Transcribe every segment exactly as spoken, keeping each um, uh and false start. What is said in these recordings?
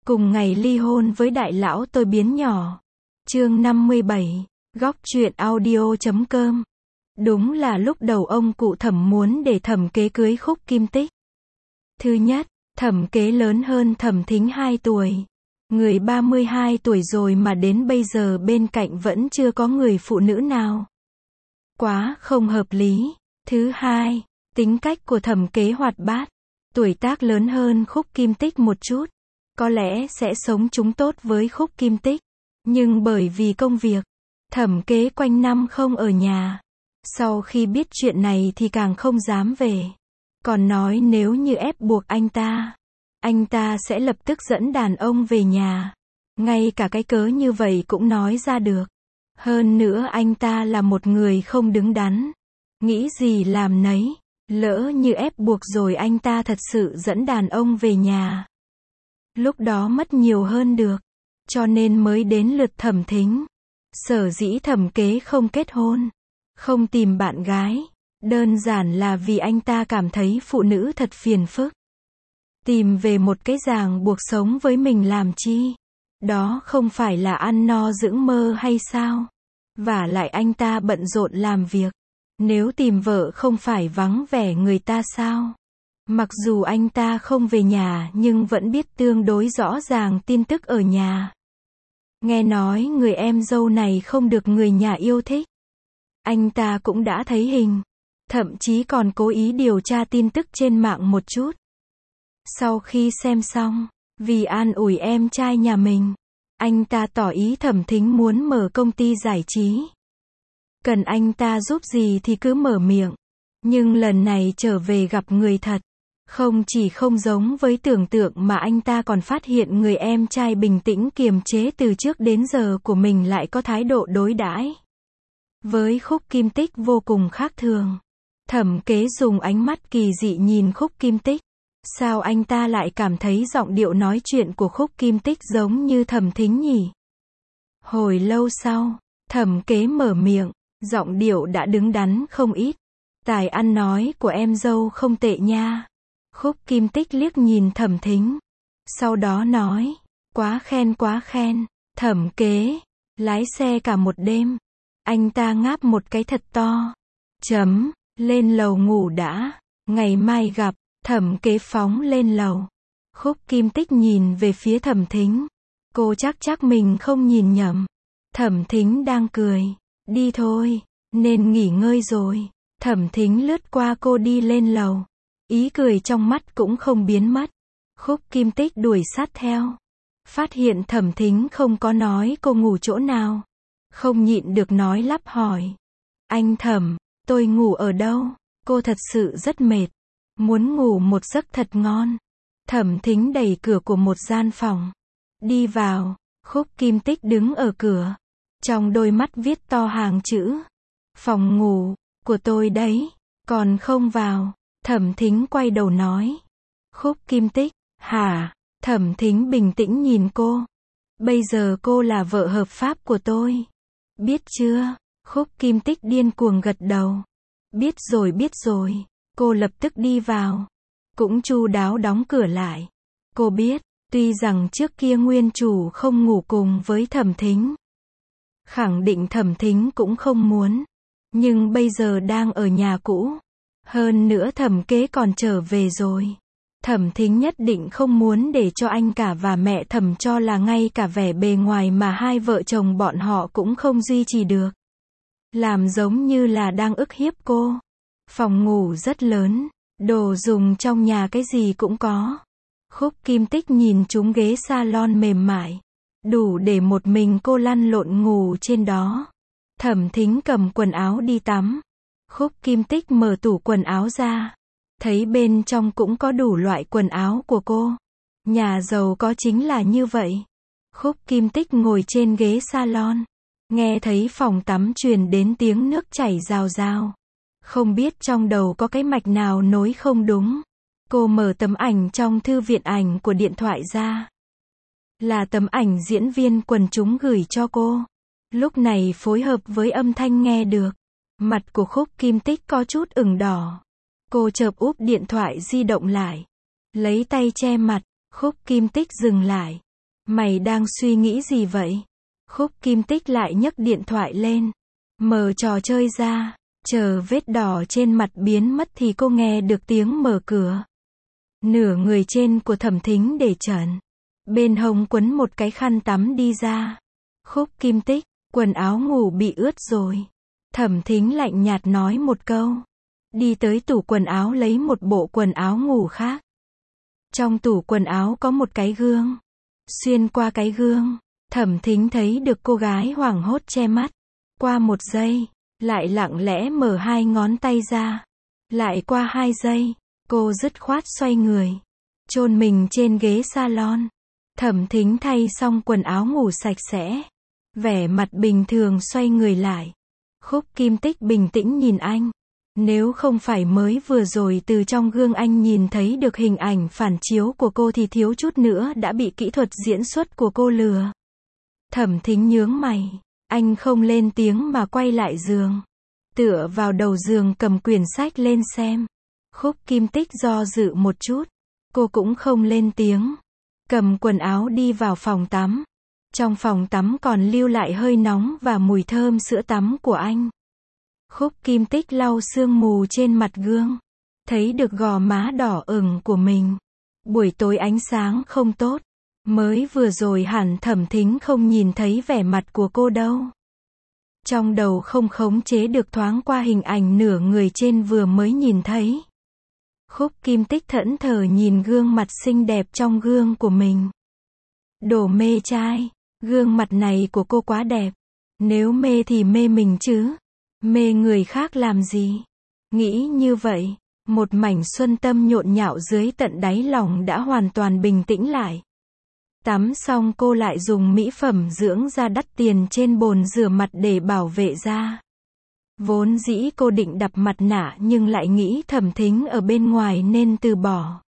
Cùng ngày ly hôn với đại lão tôi biến nhỏ. Chương năm mươi bảy, góc truyện audio chấm com. Đúng là lúc đầu ông cụ Thẩm muốn để Thẩm Kế cưới Khúc Kim Tích. Thứ nhất, Thẩm Kế lớn hơn Thẩm Thính hai tuổi. Người ba mươi hai tuổi rồi mà đến bây giờ bên cạnh vẫn chưa có người phụ nữ nào. Quá không hợp lý. Thứ hai, tính cách của Thẩm Kế hoạt bát. Tuổi tác lớn hơn Khúc Kim Tích một chút. Có lẽ sẽ sống chung tốt với Khúc Kim Tích. Nhưng bởi vì công việc, Thẩm Kế quanh năm không ở nhà. Sau khi biết chuyện này thì càng không dám về. Còn nói nếu như ép buộc anh ta, anh ta sẽ lập tức dẫn đàn ông về nhà. Ngay cả cái cớ như vậy cũng nói ra được. Hơn nữa anh ta là một người không đứng đắn. Nghĩ gì làm nấy. Lỡ như ép buộc rồi anh ta thật sự dẫn đàn ông về nhà. Lúc đó mất nhiều hơn được. Cho nên mới đến lượt Thẩm Thính. Sở dĩ Thẩm Kế không kết hôn, không tìm bạn gái, đơn giản là vì anh ta cảm thấy phụ nữ thật phiền phức. Tìm về một cái ràng buộc sống với mình làm chi? Đó không phải là ăn no dưỡng mơ hay sao? Vả lại anh ta bận rộn làm việc. Nếu tìm vợ không phải vắng vẻ người ta sao? Mặc dù anh ta không về nhà nhưng vẫn biết tương đối rõ ràng tin tức ở nhà. Nghe nói người em dâu này không được người nhà yêu thích. Anh ta cũng đã thấy hình. Thậm chí còn cố ý điều tra tin tức trên mạng một chút. Sau khi xem xong, vì an ủi em trai nhà mình, anh ta tỏ ý Thẩm Thính muốn mở công ty giải trí. Cần anh ta giúp gì thì cứ mở miệng. Nhưng lần này trở về gặp người thật. Không chỉ không giống với tưởng tượng mà anh ta còn phát hiện người em trai bình tĩnh kiềm chế từ trước đến giờ của mình lại có thái độ đối đãi với Khúc Kim Tích vô cùng khác thường. Thẩm Kế dùng ánh mắt kỳ dị nhìn Khúc Kim Tích. Sao anh ta lại cảm thấy giọng điệu nói chuyện của Khúc Kim Tích giống như Thẩm Thính nhỉ? Hồi lâu sau, Thẩm Kế mở miệng, giọng điệu đã đứng đắn không ít. Tài ăn nói của em dâu không tệ nha. Khúc Kim Tích liếc nhìn Thẩm Thính. Sau đó nói, quá khen quá khen. Thẩm Kế, lái xe cả một đêm. Anh ta ngáp một cái thật to. Chấm, lên lầu ngủ đã. Ngày mai gặp. Thẩm Kế phóng lên lầu. Khúc Kim Tích nhìn về phía Thẩm Thính. Cô chắc chắc mình không nhìn nhầm. Thẩm Thính đang cười. Đi thôi, nên nghỉ ngơi rồi. Thẩm Thính lướt qua cô đi lên lầu. Ý cười trong mắt cũng không biến mất. Khúc Kim Tích đuổi sát theo. Phát hiện Thẩm Thính không có nói cô ngủ chỗ nào. Không nhịn được nói lắp hỏi. Anh Thẩm, tôi ngủ ở đâu? Cô thật sự rất mệt. Muốn ngủ một giấc thật ngon. Thẩm Thính đẩy cửa của một gian phòng. Đi vào. Khúc Kim Tích đứng ở cửa. Trong đôi mắt viết to hàng chữ. Phòng ngủ của tôi đấy. Còn không vào. Thẩm Thính quay đầu nói. Khúc Kim Tích, hả? Thẩm Thính bình tĩnh nhìn cô. Bây giờ cô là vợ hợp pháp của tôi. Biết chưa? Khúc Kim Tích điên cuồng gật đầu. Biết rồi biết rồi. Cô lập tức đi vào. Cũng chu đáo đóng cửa lại. Cô biết, tuy rằng trước kia nguyên chủ không ngủ cùng với Thẩm Thính. Khẳng định Thẩm Thính cũng không muốn. Nhưng bây giờ đang ở nhà cũ. Hơn nữa Thẩm Kế còn trở về rồi. Thẩm Thính nhất định không muốn để cho anh cả và mẹ Thẩm cho là ngay cả vẻ bề ngoài mà hai vợ chồng bọn họ cũng không duy trì được. Làm giống như là đang ức hiếp cô. Phòng ngủ rất lớn. Đồ dùng trong nhà cái gì cũng có. Khúc Kim Tích nhìn chúng ghế salon mềm mại. Đủ để một mình cô lăn lộn ngủ trên đó. Thẩm Thính cầm quần áo đi tắm. Khúc Kim Tích mở tủ quần áo ra. Thấy bên trong cũng có đủ loại quần áo của cô. Nhà giàu có chính là như vậy. Khúc Kim Tích ngồi trên ghế salon. Nghe thấy phòng tắm truyền đến tiếng nước chảy rào rào. Không biết trong đầu có cái mạch nào nối không đúng. Cô mở tấm ảnh trong thư viện ảnh của điện thoại ra. Là tấm ảnh diễn viên quần chúng gửi cho cô. Lúc này phối hợp với âm thanh nghe được. Mặt của Khúc Kim Tích có chút ửng đỏ. Cô chợp úp điện thoại di động lại. Lấy tay che mặt. Khúc Kim Tích dừng lại. Mày đang suy nghĩ gì vậy? Khúc Kim Tích lại nhấc điện thoại lên. Mở trò chơi ra. Chờ vết đỏ trên mặt biến mất thì cô nghe được tiếng mở cửa. Nửa người trên của Thẩm Thính để trần. Bên hông quấn một cái khăn tắm đi ra. Khúc Kim Tích, quần áo ngủ bị ướt rồi. Thẩm Thính lạnh nhạt nói một câu. Đi tới tủ quần áo lấy một bộ quần áo ngủ khác. Trong tủ quần áo có một cái gương. Xuyên qua cái gương, Thẩm Thính thấy được cô gái hoảng hốt che mắt. Qua một giây, lại lặng lẽ mở hai ngón tay ra. Lại qua hai giây, cô dứt khoát xoay người. Chôn mình trên ghế salon. Thẩm Thính thay xong quần áo ngủ sạch sẽ. Vẻ mặt bình thường xoay người lại. Khúc Kim Tích bình tĩnh nhìn anh. Nếu không phải mới vừa rồi từ trong gương anh nhìn thấy được hình ảnh phản chiếu của cô thì thiếu chút nữa đã bị kỹ thuật diễn xuất của cô lừa. Thẩm Thính nhướng mày. Anh không lên tiếng mà quay lại giường. Tựa vào đầu giường cầm quyển sách lên xem. Khúc Kim Tích do dự một chút. Cô cũng không lên tiếng. Cầm quần áo đi vào phòng tắm. Trong phòng tắm còn lưu lại hơi nóng và mùi thơm sữa tắm của anh. Khúc Kim Tích lau sương mù trên mặt gương. Thấy được gò má đỏ ửng của mình. Buổi tối ánh sáng không tốt. Mới vừa rồi hẳn Thẩm Thính không nhìn thấy vẻ mặt của cô đâu. Trong đầu không khống chế được thoáng qua hình ảnh nửa người trên vừa mới nhìn thấy. Khúc Kim Tích thẫn thờ nhìn gương mặt xinh đẹp trong gương của mình. Đồ mê trai. Gương mặt này của cô quá đẹp. Nếu mê thì mê mình chứ. Mê người khác làm gì? Nghĩ như vậy, một mảnh xuân tâm nhộn nhạo dưới tận đáy lòng đã hoàn toàn bình tĩnh lại. Tắm xong cô lại dùng mỹ phẩm dưỡng da đắt tiền trên bồn rửa mặt để bảo vệ da. Vốn dĩ cô định đập mặt nạ nhưng lại nghĩ Thẩm Thính ở bên ngoài nên từ bỏ.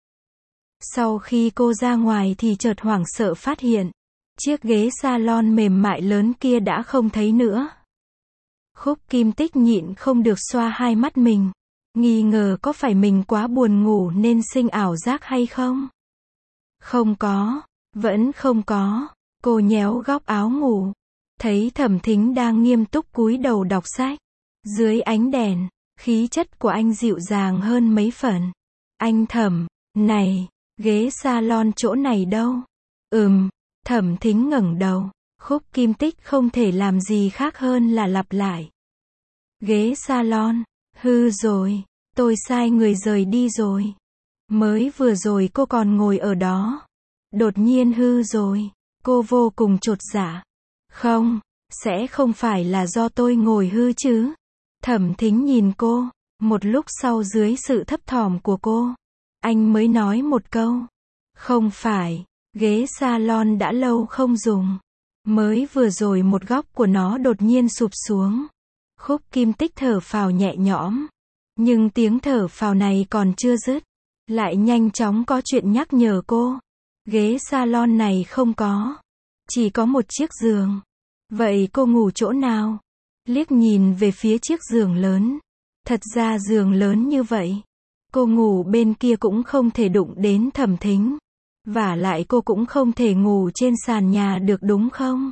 Sau khi cô ra ngoài thì chợt hoảng sợ phát hiện, chiếc ghế salon mềm mại lớn kia đã không thấy nữa. Khúc Kim Tích nhịn không được xoa hai mắt mình. Nghi ngờ có phải mình quá buồn ngủ nên sinh ảo giác hay không? Không có. Vẫn không có. Cô nhéo góc áo ngủ. Thấy Thẩm Thính đang nghiêm túc cúi đầu đọc sách. Dưới ánh đèn, khí chất của anh dịu dàng hơn mấy phần. Anh Thẩm, này, ghế salon chỗ này đâu? Ừm, Thẩm Thính ngẩng đầu. Khúc Kim Tích không thể làm gì khác hơn là lặp lại. Ghế salon, hư rồi, tôi sai người rời đi rồi. Mới vừa rồi cô còn ngồi ở đó. Đột nhiên hư rồi. Cô vô cùng chột dạ. Không, sẽ không phải là do tôi ngồi hư chứ. Thẩm Thính nhìn cô. Một lúc sau dưới sự thấp thỏm của cô, anh mới nói một câu. Không phải, ghế salon đã lâu không dùng. Mới vừa rồi một góc của nó đột nhiên sụp xuống. Khúc Kim Tích thở phào nhẹ nhõm. Nhưng tiếng thở phào này còn chưa dứt. Lại nhanh chóng có chuyện nhắc nhở cô. Ghế salon này không có. Chỉ có một chiếc giường. Vậy cô ngủ chỗ nào? Liếc nhìn về phía chiếc giường lớn. Thật ra giường lớn như vậy. Cô ngủ bên kia cũng không thể đụng đến Thẩm Thính. Vả lại cô cũng không thể ngủ trên sàn nhà được đúng không?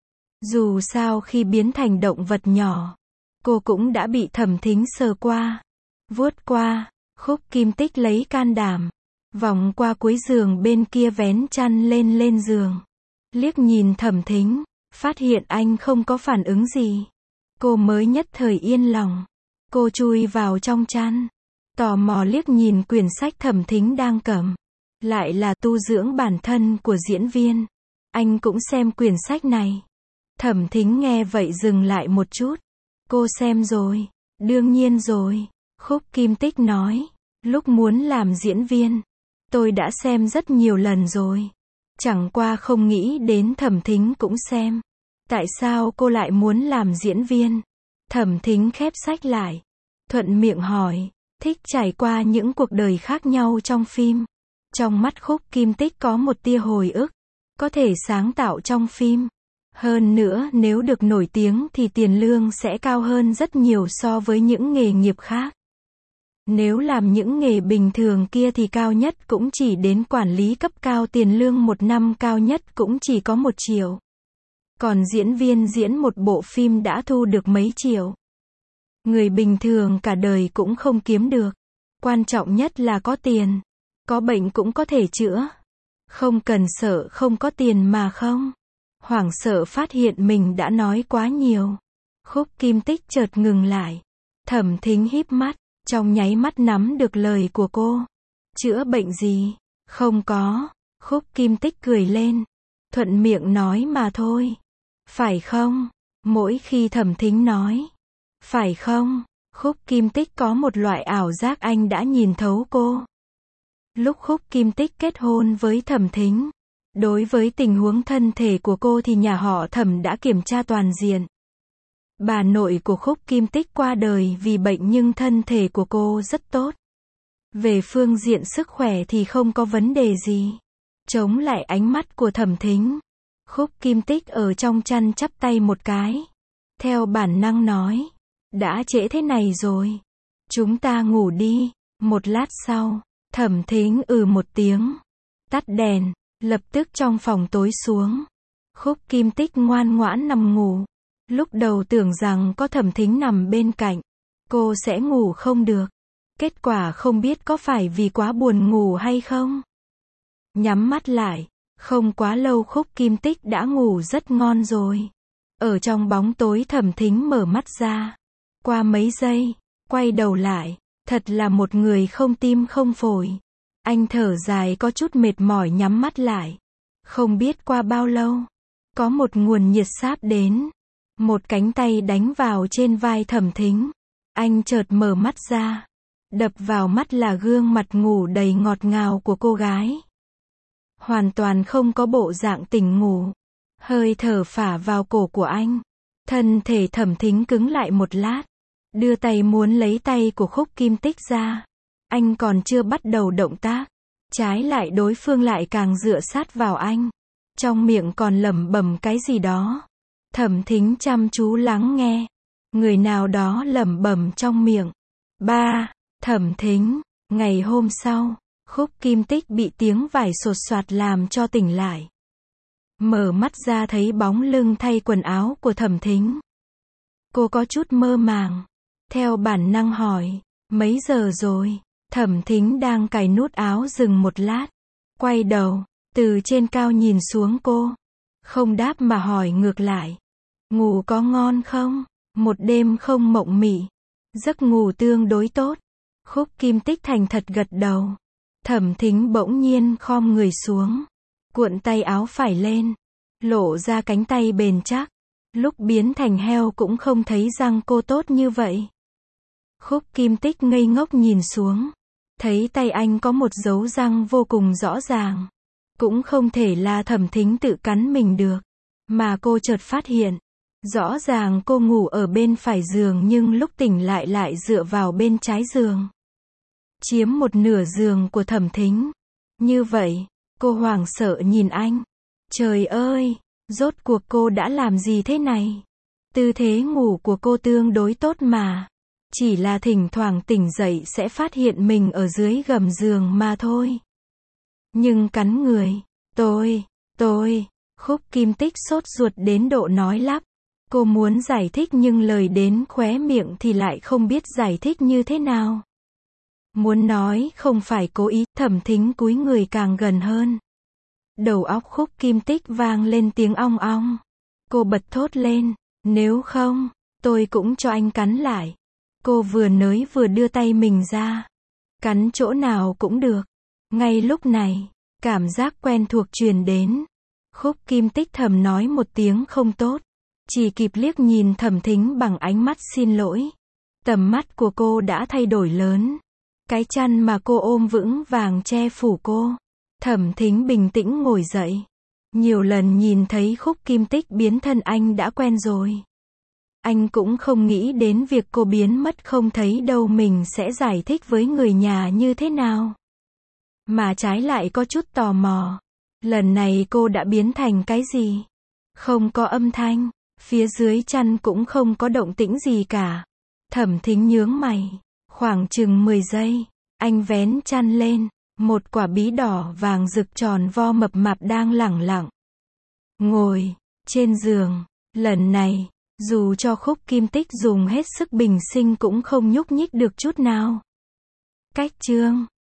Dù sao khi biến thành động vật nhỏ, cô cũng đã bị Thẩm Thính sờ qua, vuốt qua. Khúc Kim Tích lấy can đảm, vòng qua cuối giường bên kia vén chăn lên lên giường. Liếc nhìn Thẩm Thính, phát hiện anh không có phản ứng gì. Cô mới nhất thời yên lòng. Cô chui vào trong chăn, tò mò liếc nhìn quyển sách Thẩm Thính đang cầm. Lại là tu dưỡng bản thân của diễn viên. Anh cũng xem quyển sách này. Thẩm Thính nghe vậy dừng lại một chút. Cô xem rồi. Đương nhiên rồi. Khúc Kim Tích nói. Lúc muốn làm diễn viên, tôi đã xem rất nhiều lần rồi. Chẳng qua không nghĩ đến Thẩm Thính cũng xem. Tại sao cô lại muốn làm diễn viên? Thẩm Thính khép sách lại. Thuận miệng hỏi. Thích trải qua những cuộc đời khác nhau trong phim. Trong mắt Khúc Kim Tích có một tia hồi ức. Có thể sáng tạo trong phim. Hơn nữa nếu được nổi tiếng thì tiền lương sẽ cao hơn rất nhiều so với những nghề nghiệp khác. Nếu làm những nghề bình thường kia thì cao nhất cũng chỉ đến quản lý cấp cao, tiền lương một năm cao nhất cũng chỉ có một triệu. Còn diễn viên diễn một bộ phim đã thu được mấy triệu. Người bình thường cả đời cũng không kiếm được. Quan trọng nhất là có tiền. Có bệnh cũng có thể chữa. Không cần sợ không có tiền mà không. Hoảng sợ phát hiện mình đã nói quá nhiều. Khúc Kim Tích chợt ngừng lại. Thẩm Thính híp mắt, trong nháy mắt nắm được lời của cô. Chữa bệnh gì? Không có. Khúc Kim Tích cười lên. Thuận miệng nói mà thôi. Phải không? Mỗi khi Thẩm Thính nói. Phải không? Khúc Kim Tích có một loại ảo giác anh đã nhìn thấu cô. Lúc Khúc Kim Tích kết hôn với Thẩm Thính, đối với tình huống thân thể của cô thì nhà họ Thẩm đã kiểm tra toàn diện. Bà nội của Khúc Kim Tích qua đời vì bệnh nhưng thân thể của cô rất tốt. Về phương diện sức khỏe thì không có vấn đề gì. Chống lại ánh mắt của Thẩm Thính, Khúc Kim Tích ở trong chăn chắp tay một cái. Theo bản năng nói, đã trễ thế này rồi. Chúng ta ngủ đi. Một lát sau, Thẩm Thính ừ một tiếng. Tắt đèn, lập tức trong phòng tối xuống. Khúc Kim Tích ngoan ngoãn nằm ngủ. Lúc đầu tưởng rằng có Thẩm Thính nằm bên cạnh, cô sẽ ngủ không được. Kết quả không biết có phải vì quá buồn ngủ hay không. Nhắm mắt lại, không quá lâu Khúc Kim Tích đã ngủ rất ngon rồi. Ở trong bóng tối Thẩm Thính mở mắt ra. Qua mấy giây, quay đầu lại, thật là một người không tim không phổi. Anh thở dài có chút mệt mỏi nhắm mắt lại. Không biết qua bao lâu, có một nguồn nhiệt sáp đến. Một cánh tay đánh vào trên vai Thẩm Thính. Anh chợt mở mắt ra. Đập vào mắt là gương mặt ngủ đầy ngọt ngào của cô gái. Hoàn toàn không có bộ dạng tỉnh ngủ. Hơi thở phả vào cổ của anh. Thân thể Thẩm Thính cứng lại một lát. Đưa tay muốn lấy tay của Khúc Kim Tích ra. Anh còn chưa bắt đầu động tác. Trái lại đối phương lại càng dựa sát vào anh. Trong miệng còn lẩm bẩm cái gì đó. Thẩm Thính chăm chú lắng nghe. Người nào đó lẩm bẩm trong miệng. Ba, Thẩm Thính. Ngày hôm sau, Khúc Kim Tích bị tiếng vải sột soạt làm cho tỉnh lại. Mở mắt ra thấy bóng lưng thay quần áo của Thẩm Thính. Cô có chút mơ màng. Theo bản năng hỏi, mấy giờ rồi? Thẩm Thính đang cài nút áo dừng một lát. Quay đầu, từ trên cao nhìn xuống cô. Không đáp mà hỏi ngược lại. Ngủ có ngon không? Một đêm không mộng mị. Giấc ngủ tương đối tốt. Khúc Kim Tích thành thật gật đầu. Thẩm Thính bỗng nhiên khom người xuống. Cuộn tay áo phải lên. Lộ ra cánh tay bền chắc. Lúc biến thành heo cũng không thấy răng cô tốt như vậy. Khúc Kim Tích ngây ngốc nhìn xuống. Thấy tay anh có một dấu răng vô cùng rõ ràng. Cũng không thể là Thẩm Thính tự cắn mình được. Mà cô chợt phát hiện. Rõ ràng cô ngủ ở bên phải giường nhưng lúc tỉnh lại lại dựa vào bên trái giường. Chiếm một nửa giường của Thẩm Thính. Như vậy, cô hoảng sợ nhìn anh. Trời ơi, rốt cuộc cô đã làm gì thế này? Tư thế ngủ của cô tương đối tốt mà. Chỉ là thỉnh thoảng tỉnh dậy sẽ phát hiện mình ở dưới gầm giường mà thôi. Nhưng cắn người, tôi, tôi, Khúc Kim Tích sốt ruột đến độ nói lắp. Cô muốn giải thích nhưng lời đến khóe miệng thì lại không biết giải thích như thế nào. Muốn nói không phải cố ý, Thẩm Thính cúi người càng gần hơn. Đầu óc Khúc Kim Tích vang lên tiếng ong ong. Cô bật thốt lên, nếu không, tôi cũng cho anh cắn lại. Cô vừa nới vừa đưa tay mình ra. Cắn chỗ nào cũng được. Ngay lúc này, cảm giác quen thuộc truyền đến. Khúc Kim Tích thầm nói một tiếng không tốt. Chỉ kịp liếc nhìn Thẩm Thính bằng ánh mắt xin lỗi. Tầm mắt của cô đã thay đổi lớn. Cái chăn mà cô ôm vững vàng che phủ cô. Thẩm Thính bình tĩnh ngồi dậy. Nhiều lần nhìn thấy Khúc Kim Tích biến thân anh đã quen rồi. Anh cũng không nghĩ đến việc cô biến mất không thấy đâu mình sẽ giải thích với người nhà như thế nào. Mà trái lại có chút tò mò. Lần này cô đã biến thành cái gì? Không có âm thanh. Phía dưới chăn cũng không có động tĩnh gì cả. Thẩm Thính nhướng mày. Khoảng chừng mười giây, anh vén chăn lên, một quả bí đỏ vàng rực tròn vo mập mạp đang lẳng lặng ngồi trên giường. Lần này, dù cho Khúc Kim Tích dùng hết sức bình sinh cũng không nhúc nhích được chút nào. Cách chương